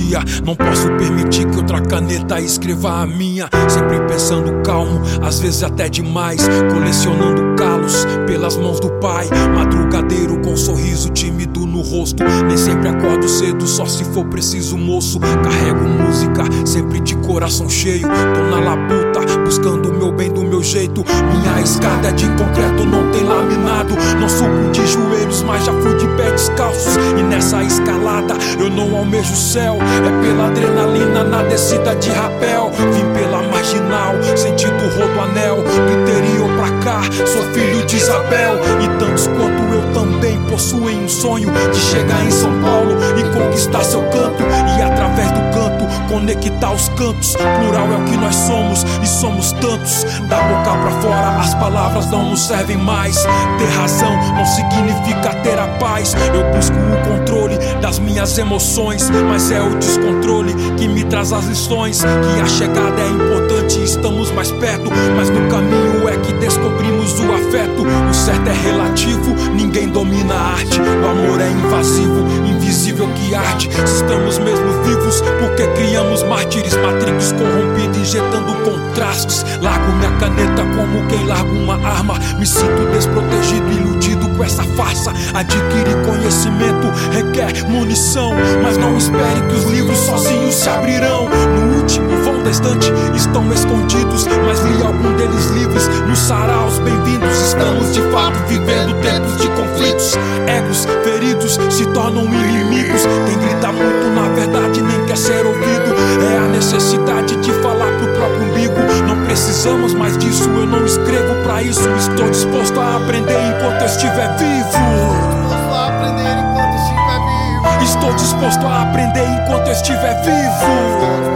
dia. Não posso permitir que outra caneta escreva a minha. Sempre pensando calmo, às vezes até demais. Colecionando calos pelas mãos do pai. Madrugadeiro com um sorriso tímido no rosto. Nem sempre acordo cedo, só se for preciso, moço. Carrego música, sempre de coração cheio. Tô na labuta, buscando o meu bem do meu jeito. Minha escada é de concreto, não tem laminado. Não subo de joelhos, mas já fui de pé descalços. E nessa escalada eu não almejo o céu. É pela adrenalina na descida de rapel. Vim pela marginal, sentido rodoanel. Do interior pra cá, sou filho de Isabel. E tantos quanto eu também possuem um sonho de chegar em São Paulo e conquistar seu canto. E através do canto, conectar os cantos. Plural é o que nós somos e somos tantos. Da boca pra fora as palavras não nos servem mais. Ter razão não significa ter a paz. Eu busco o controle das minhas emoções, mas é o descontrole que me traz as lições. Que a chegada é importante, estamos mais perto, mas no caminho é que descobrimos o afeto. O certo é relativo, ninguém domina a arte. O amor é invasivo, invisível que arde. Se estamos mesmo vivos, porque criamos mártires. Matrix corrompida, injetando contrastes. Largo minha caneta como quem larga uma arma. Me sinto desprotegido, iludido com essa farsa. Adquirir conhecimento requer munição, mas não espere que os livros sozinhos se abrirão. No último vão da estante estão escondidos, mas li algum deles livres nos saraus. Bem-vindos, estamos de fato vivendo tempos de conflitos. Egos feridos se tornam inimigos. Quem grita muito na verdade nem quer ser ouvido. É a necessidade de falar pro próprio umbigo. Não precisamos mais disso, eu não escrevo pra isso. Estou disposto a aprender enquanto eu estiver vivo. Estou disposto a aprender enquanto eu estiver vivo.